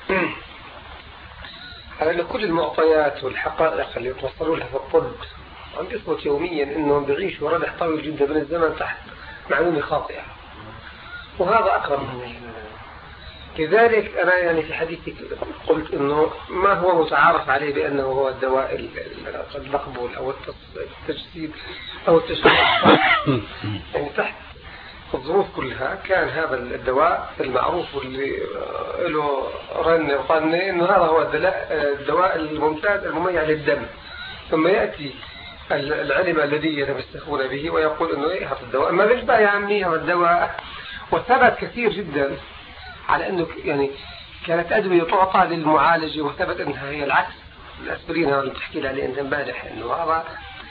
على أن كل المعطيات والحقائق اللي توصلوا لها في الطب عم يثبت يوميا أنهم بيعيشوا ردح طويل جدا من الزمن تحت معلومة خاطئة، وهذا أقرب منه. لذلك أنا يعني في حديثي قلت أنه ما هو متعارف عليه بأنه هو الدواء المقبول أو التجسيد أو التشخيص يعني تحت الظروف كلها كان هذا الدواء المعروف واللي له رن وطنة أنه هذا هو الدواء الممتاز المميع للدم. ثم يأتي العلم الذي يتمسكون به ويقول أنه إيه هذا الدواء ما بيشبه يا عمي هذا الدواء. وثبت كثير جدا على أنه يعني كانت أدوية تعطى للمعالجة وثبت أنها هي العكس. الأسبرين اللي بتحكي لي عليه أنت امبارح أنه هذا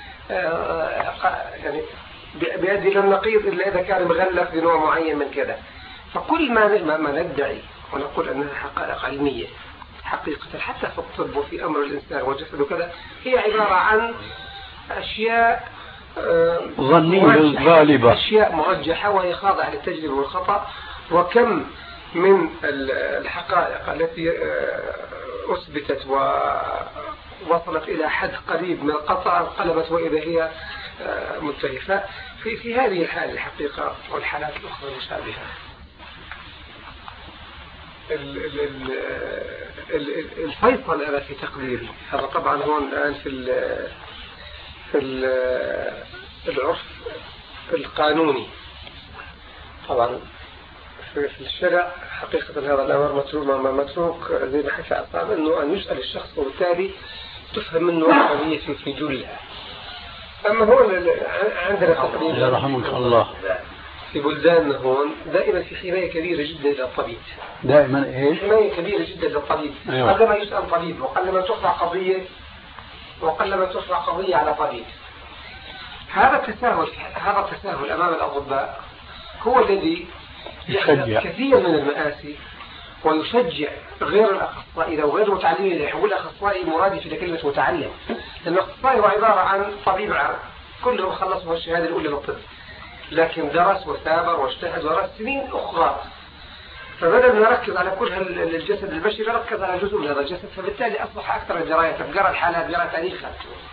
يعني بيؤدي للنقيض إلا إذا كان مغلف بنوع معين من كذا. فكل ما ندعي ونقول أنها حقائق علمية حقيقة حتى في الطب وفي أمر الإنسان وجسده كذا هي عبارة عن أشياء ظنية غالبة، أشياء مرجحة وهي خاضعة للتجربة والخطأ. وكم من الحقائق التي أثبتت ووصلت إلى حد قريب من القطع انقلبت وإذا هي منتهية. في هذه الحالة الحقيقة والحالات الأخرى المشابهة الفيصل أنا في تقديري هذا طبعا هون الآن في العرف القانوني طبعا في الشرع حقيقة هذا الأمر متروك زي ما حكى عصام أنه أن يسأل الشخص وبالتالي تفهم منه القضية في جلها. أما هون عندنا تقريبا رحمك الله في بلداننا هون دائما في حماية كبيرة جدا للطبيب. دائما إيش؟ حماية كبيرة جدا للطبيب. أيوة. قل ما يسأل طبيب وقل ما ترفع قضية على طبيب. هذا التساهل أمام الأطباء هو الذي يخلق كثير من المآسي ويشجع غير الأخصائي أو غير المتعلمين. يقول الأخصائي مرادف لكلمة متعلم، لأن الأخصائي هو عبارة عن طبيب عام كلهم خلصوا الشهادة الأولى للطب لكن درس وثابر واجتهد ودرس سنين أخرى. فبدل ما نركز على كل الجسد البشري ركز على جزء من هذا الجسد، فبالتالي أصبح أكثر الدراية تقرأ الحالات قرأ تاريخها.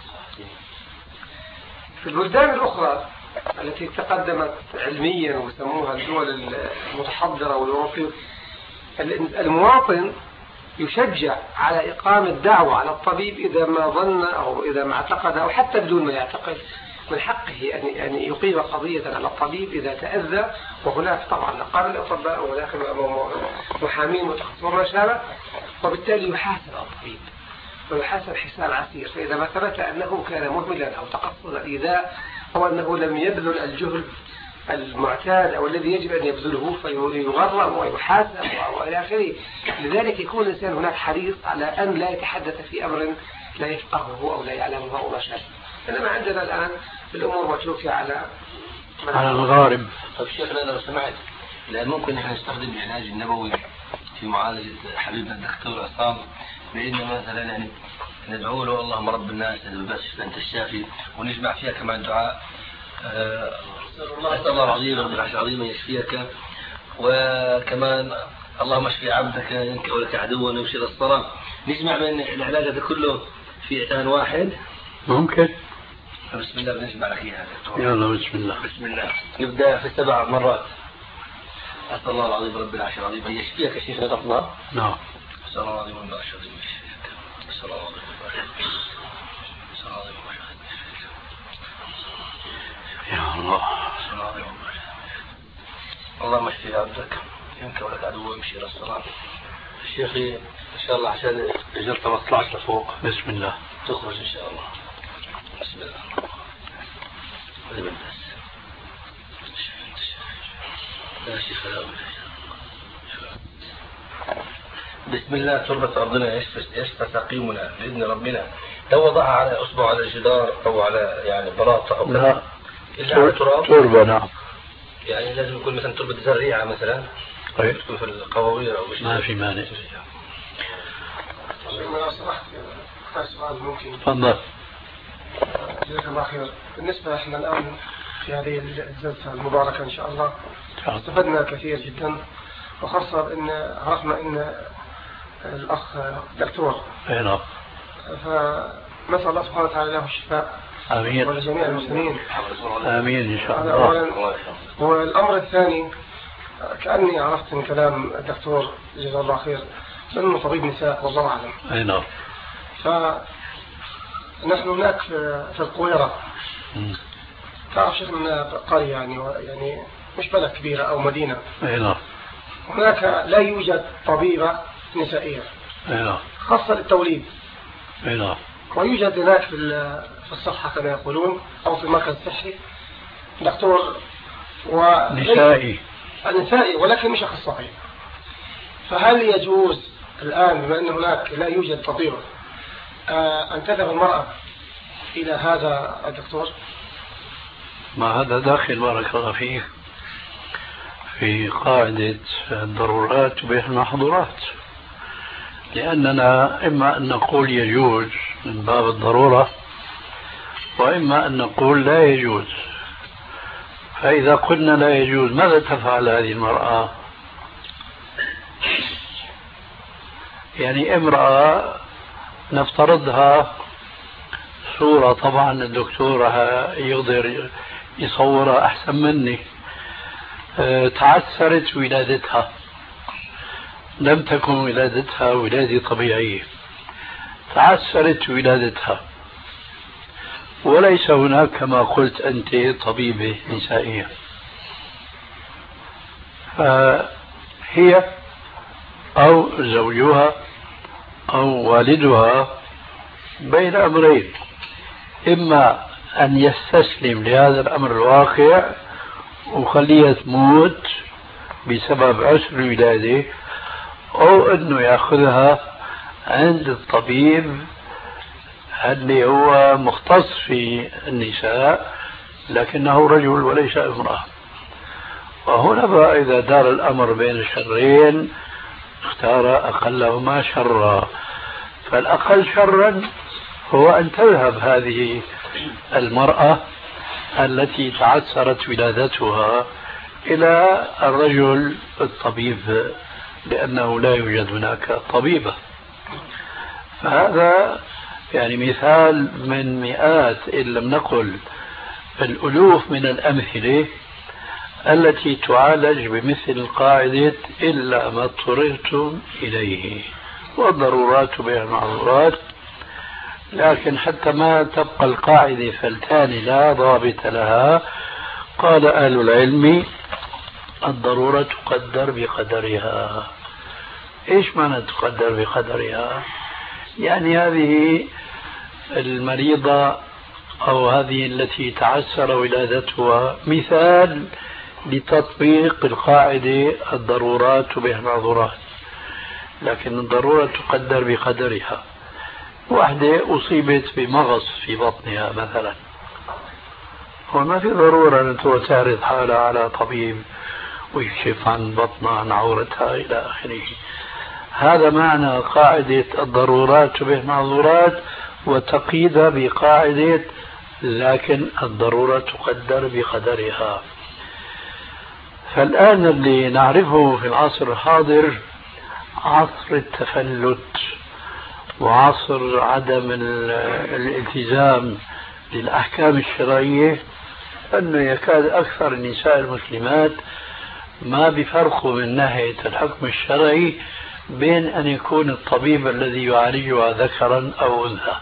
في البلدان الأخرى التي تقدمت علميا وسموها الدول المتحضرة والأوروبية المواطن يشجع على إقامة دعوة على الطبيب إذا ما ظن أو إذا ما اعتقد أو حتى بدون ما يعتقد من حقه أن يقيم قضية على الطبيب إذا تأذى. وهناك طبعا نقابل الأطباء وهناك محامين متخصصون ما شابه، وبالتالي يحاسب الطبيب ويحاسب حساب عسير. فإذا ما ثبت أنه كان مهملا أو تقصد الإيذاء أو أنه لم يبذل الجهد المعتاد أو الذي يجب أن يبذله فيغرم ويحاسب وإلى آخره. لذلك يكون الإنسان هناك حريص على أن لا يتحدث في أمر لا يفقهه أو لا يعلمه أو ما شابه. إنما عندنا الآن الأمور متروكة على الغارب. طيب شيخنا لو سمحت، لأن ممكن نحن نستخدم العلاج النبوي في معالجة حبيبنا الدكتور عصام، بأن مثلا يعني ندعو له اللهم رب الناس بس أنت الشافي، ونجمع فيها كمان دعاء أسأل الله العظيم رب العرش العظيم أن يشفيك، وكمان اللهم اشفي عبدك إنك ولك عدو ويبشر الصلاة. نجمع بين العلاج هذا كله في إعتان واحد ممكن. بسم الله بنجمع لك إياها. يلا بسم الله. بسم الله. نبدأ في 7 مرات. أسأل الله العظيم رب العرش العظيم أن يشفيك. شيخنا تفضل. نعم. أسأل الله العظيم رب العرش العظيم أن يشفيك. أسأل الله العظيم رب العرش العظيم. أسأل الله العظيم رب العرش العظيم. يا الله. أسأل الله العظيم رب العرش العظيم. اللهم اشفي عبدك إنك ولك عدو ويبشر الصلاة. شيخي إن شاء الله عشان أجرت ما طلعت لفوق. بسم الله. تخرج إن شاء الله. بسم الله. هذا بالناس. لا شيخ لا. بسم الله. تربة أرضنا يشفى سقيمنا بإذن ربنا. لو وضعها على أصبع على الجدار أو على يعني بلاطة أو لا. إلا على تراب. تربة نعم. يعني لازم يكون مثلا تربة زريعة مثلا. طيب. تكون في القواوير أو بشيء. ما في مانع. ممكن. تفضل. جزاك الله خير. بالنسبة احنا الآن في هذه الجلسة المباركة إن شاء الله استفدنا كثير جدا وخاصة إن عرفنا إن الأخ دكتور. نعم. فنسأل الله سبحانه وتعالى له الشفاء. آمين. ولجميع المسلمين. آمين إن شاء الله. والأمر الثاني، كأني عرفت من كلام الدكتور جزاه الله خير أنه طبيب نساء والله أعلم. أي نعم. فنحن هناك في القويرة، تعرف شيخنا قرية يعني مش بلد كبيرة أو مدينة. أي نعم. هناك لا يوجد طبيبة نسائية. أي نعم. خاصة للتوليد. أي نعم. ويوجد هناك في الصحة كما يقولون أو في المركز الصحي دكتور نسائي ولكن مش أخصائي. فهل يجوز الآن بما أن هناك لا يوجد طبيب أن تذهب المرأة إلى هذا الدكتور؟ ما هذا داخل بارك الله فيك في قاعدة الضرورات تبيح المحظورات، لأننا إما أن نقول يجوز من باب الضرورة وإما أن نقول لا يجوز. فإذا قلنا لا يجوز ماذا تفعل هذه المرأة؟ يعني امرأة نفترضها صورة، طبعا الدكتور يقدر يصورها أحسن مني، تعثرت ولادتها، لم تكن ولادتها ولادة طبيعية، تعثرت ولادتها وليس هناك كما قلت أنت طبيبة نسائية، فهي أو زوجها أو والدها بين أمرين، إما أن يستسلم لهذا الأمر الواقع وخليها تموت بسبب عسر الولادة، أو أنه يأخذها عند الطبيب اللي هو مختص في النساء لكنه رجل وليس امرأة. وهنا بقى إذا دار الأمر بين الشرين اختار أقلهما شرا، فالأقل شرا هو أن تذهب هذه المرأة التي تعثرت ولادتها إلى الرجل الطبيب، لأنه لا يوجد هناك طبيبة. فهذا يعني مثال من مئات إن لم نقل الألوف من الأمثلة التي تعالج بمثل قاعدة إلا ما اضطررتم إليه والضرورات بها المعذورات. لكن حتى ما تبقى القاعدة فلتان لا ضابط لها، قال أهل العلم الضرورة تقدر بقدرها. إيش معنى تقدر بقدرها؟ يعني هذه المريضة أو هذه التي تعسر ولادتها مثال لتطبيق القاعدة الضرورات بها المعذورات، لكن الضرورة تقدر بقدرها. واحدة أصيبت بمغص في بطنها مثلا، وما في ضرورة أن تعرض حالها على طبيب ويكشف عن بطنها عن عورتها إلى آخره. هذا معنى قاعدة الضرورات به معذورات، وتقييدها بقاعدة لكن الضرورة تقدر بقدرها. فالآن اللي نعرفه في العصر الحاضر عصر التفلت وعصر عدم الالتزام للأحكام الشرعية، أنه يكاد أكثر النساء المسلمات ما بفرقوا من ناحية الحكم الشرعي بين أن يكون الطبيب الذي يعالجها ذكرا أو أنثى.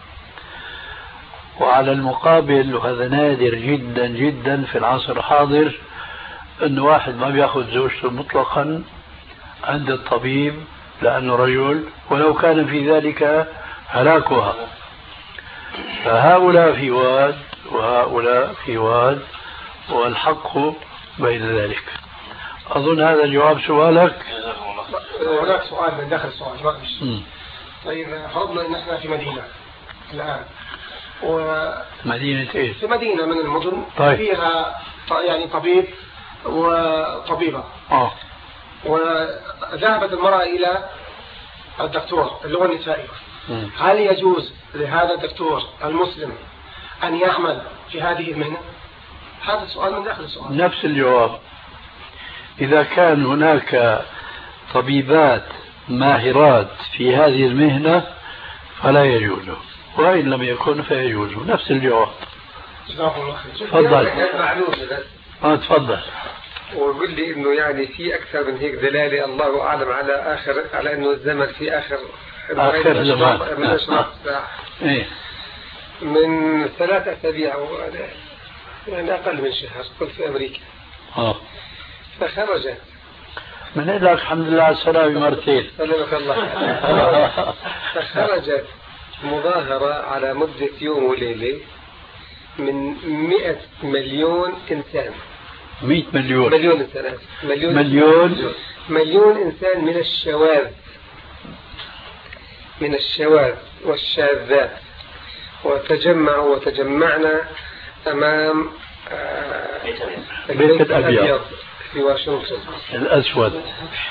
وعلى المقابل، وهذا نادر جدا جدا في العصر الحاضر، أن واحد ما بيأخذ زوجته مطلقا عند الطبيب لأنه رجل، ولو كان في ذلك هلاكها. فهؤلاء في واد وهؤلاء في واد، والحق بين ذلك. أظن هذا جواب سؤالك. هناك سؤال من داخل السؤال. طيب فرضنا أن احنا في مدينة الآن، مدينة إيه؟ في مدينة من المدن. طيب. فيها يعني طبيب وطبيبة. وذهبت المرأة إلى الدكتور اللي هو النسائي. هل يجوز لهذا الدكتور المسلم أن يعمل في هذه المهنة؟ هذا السؤال من داخل السؤال. نفس الجواب. إذا كان هناك طبيبات ماهرات في هذه المهنة فلا يجوز، وإن لم يكن فيجوز. نفس الجواب. تفضل. تفضل. وقل لي انه يعني في اكثر من هيك دلاله الله اعلم على انه الزمن في اخر زمان من اشراط الساعه. من 3 أسابيع يعني اقل من شهر كنت في امريكا. فخرجت من لك الحمد لله على السلامة مرتين. سلمك الله. فخرجت مظاهرة على مدة يوم وليلة من 100 مليون إنسان. 100 مليون. مليون إنسان. مليون إنسان من الشواذ والشاذات، وتجمعنا أمام البيت الأبيض في واشنطن الأسود،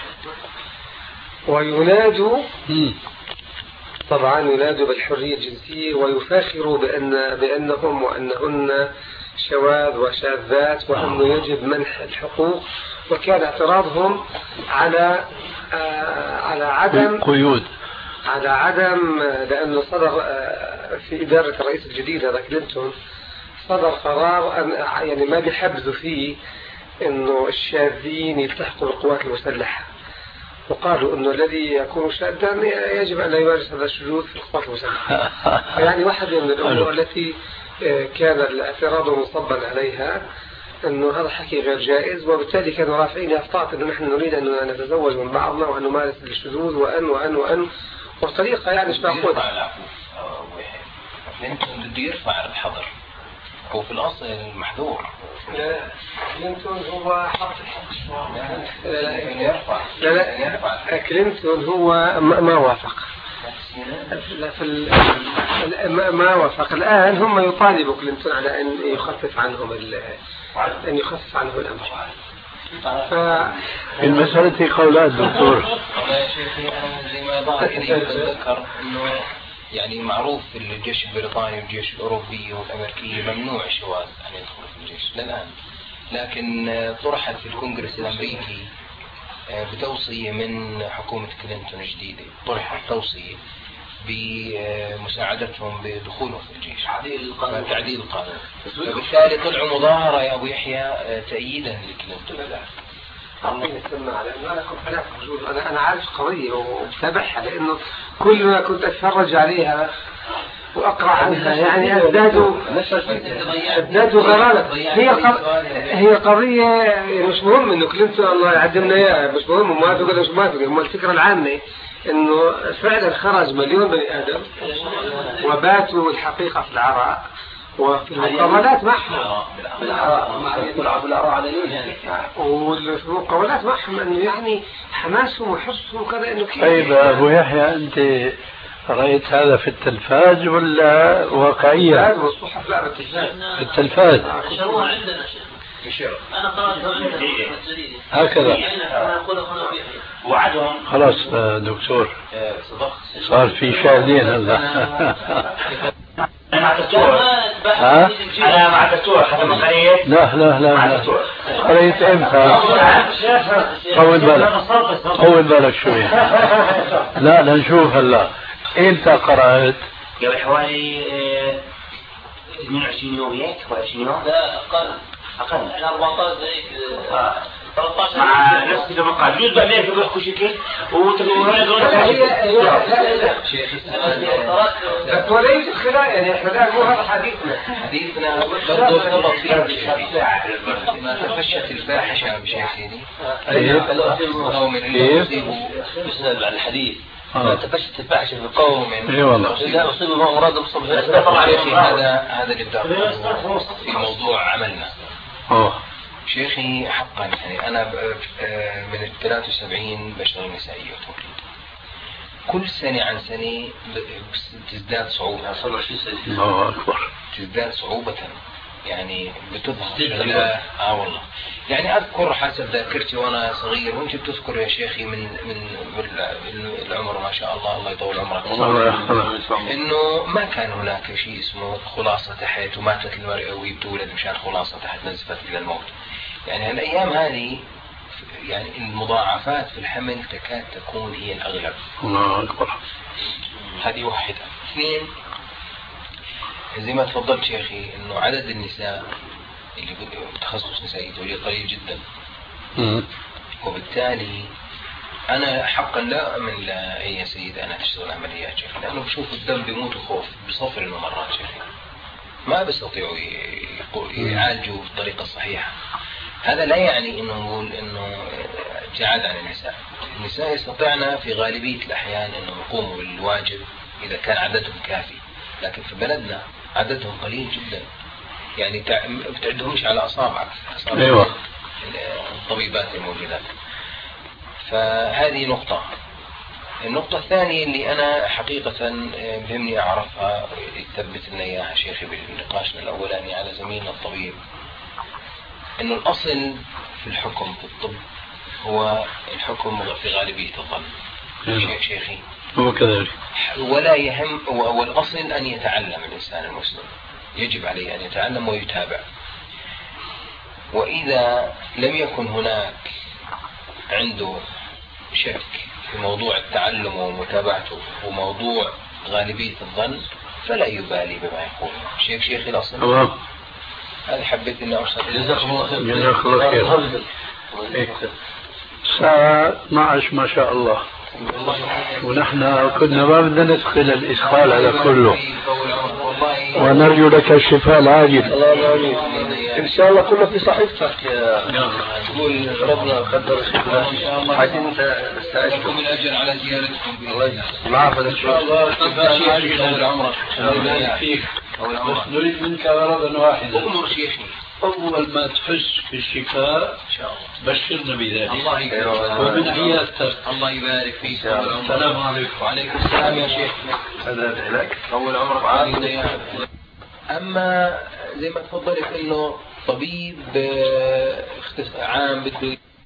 وينادوا طبعا ينادوا بالحرية الجنسية ويفاخروا بأنهم وأنهن شواذ وشاذات وأنه يجب منح الحقوق. وكان اعتراضهم على عدم قيود، على عدم، لأنه صدر في إدارة الرئيس الجديد هذا كلينتون صدر قرار يعني ما بيحبذوا فيه إنه الشاذين يلتحقوا بالقوات المسلحة، وقالوا إنه الذي يكون شاذا يجب أن لا يمارس هذا الشذوذ في القوات المسلحة. يعني واحدة من الأمور التي كان الاعتراض مصبا عليها إنه هذا حكي غير جائز، وبالتالي كانوا رافعين يافطات إنه نحن نريد أن نتزوج من بعضنا وأن نمارس الشذوذ وأن وطريقة يعني مش معقولة. كلينتون بده يرفع الحظر، هو في الأصل المحظور. لا كلينتون هو حط لا كلينتون هو ما وافق. ما وافق. الآن هم يطالبوا كلينتون على أن يخفف عنهم الأمر. المسألة قولات دكتور. زي ما ظهر إلي بتذكر إنه يعني معروف في الجيش البريطاني والجيش الأوروبي والأمريكي ممنوع الشواذ أن يدخلوا في الجيش للآن، لكن طرحت في الكونغرس الأمريكي بتوصية من حكومة كلينتون الجديدة، طرحت توصية بمساعدتهم بدخولهم في الجيش، تعديل القانون. فبالتالي طلعوا مظاهرة يا أبو يحيى تأييدا لكلينتون. أنا عارف قضية وبتابعها، لأنه كل ما كنت أتفرج عليها وأقرأ عنها يعني أزدادوا غرابة. هي قضية مش مهم إنه كلينتون الله يعدمنا إياها، مش مهم ما تقول مش ما تقول. الفكرة العامة إنه فعلا خرج مليون بني آدم وباتوا الحقيقة في العراء وفي المقابلات معهم والمقابلات معهم انه يعني حماسهم وحرصهم وكذا انه كيف. طيب ابو يحيى انت رأيت هذا في التلفاز ولا واقعيا؟ والصحف لا بالتلفاز. في التلفاز. شروها عندنا شيخ. أنا قرأتها عندنا في الجريدة. هكذا. وعدهم. خلاص دكتور. صار في شاهدين هلا. أنا مع الدكتور. أنا مع الدكتور حتى ما قريت. لا قريت امتى؟ طول بالك شوي. لا نشوف هلا. امتى قرأت؟ قبل حوالي 22 يوم هيك 20 يوم. لا أقل 14 زي 13 مع نفس المقال جزء بعدين في روح كشكل وليس خلال يعني احنا مو هذا حديثنا برضو ارتبط فيه ما تفشت الفاحشة بشيخيني قوم يسأل عن الحديث ما تفشت الفاحشة في قوم إذا أصيبوا أمراض هذا اللي بدأ في موضوع عملنا. شيخي حقا يعني أنا من 73 بشتغل نسائية وتمريض، كل سنة عن سنة تزداد صعوبة. الله أكبر. تزداد صعوبة يعني بتظهر والله يعني أذكر حسب ذاكرتي وأنا صغير وأنت بتذكر يا شيخي من العمر ما شاء الله الله يطول عمرك إنه ما كان هناك شيء اسمه خلاصة تحت وماتت المرأة وهي بتولد مشان خلاصة تحت نزفت إلى الموت. يعني الأيام هذه يعني المضاعفات في الحمل تكاد تكون هي الأغلب. الله أكبر. هذه واحدة. اثنين، زي ما تفضلت شيخي انه عدد النساء اللي بتخصص نسائي دولي قليل جدا. وبالتالي انا حقا لا امن لاي سيدة انا تشتغل عمليات شيخي، لانه بشوف الدم بيموت خوف بصفر الممرات شيخي، ما بيستطيعوا يعالجوا بالطريقة الصحيحة. هذا لا يعني انه نقول انه ابتعاد عن النساء. النساء يستطيعن في غالبية الاحيان انهم يقوموا بالواجب اذا كان عددهم كافي، لكن في بلدنا عددهم قليل جدا، يعني بتعدهمش على أصابع أيوة. الطبيبات الموجودات. فهذه نقطة. النقطة الثانية اللي أنا حقيقة بهمني أعرفها، يثبت لنا إياها شيخي بنقاشنا الأولاني على زميلنا الطبيب، إنه الأصل في الحكم في الطب هو الحكم في غالبية الظن. شيخي هو كذلك. ولا يهم، والأصل أن يتعلم الإنسان المسلم، يجب عليه أن يتعلم ويتابع. وإذا لم يكن هناك عنده شك في موضوع التعلم ومتابعته وموضوع غالبية الظن فلا يبالي بما يقول. شيخي الأصل تمام. هذا حبيت أن أرسل. جزاك الله خير. جزاك الله خير. الساعة 12 ما شاء الله، ونحن كنا ما بدنا ندخل الإدخال على كله، ونرجو لك الشفاء العاجل. إن شاء الله كله في صحيفتك تقول ربنا قدر عايزين نستعجل من أجل على زيارتكم. العافية إن شاء الله. أول عمرك بس نريد منك غرضا واحدا. أمر شيخي، أول ما تحس بالشفاء بشرنا بذلك. الله يبارك. ومن عيادتك. الله يبارك فيك. السلام عليكم. وعليكم السلام يا شيخ. هذا لك أول عمرك عادي. أما زي ما تفضلت إنه طبيب عام بده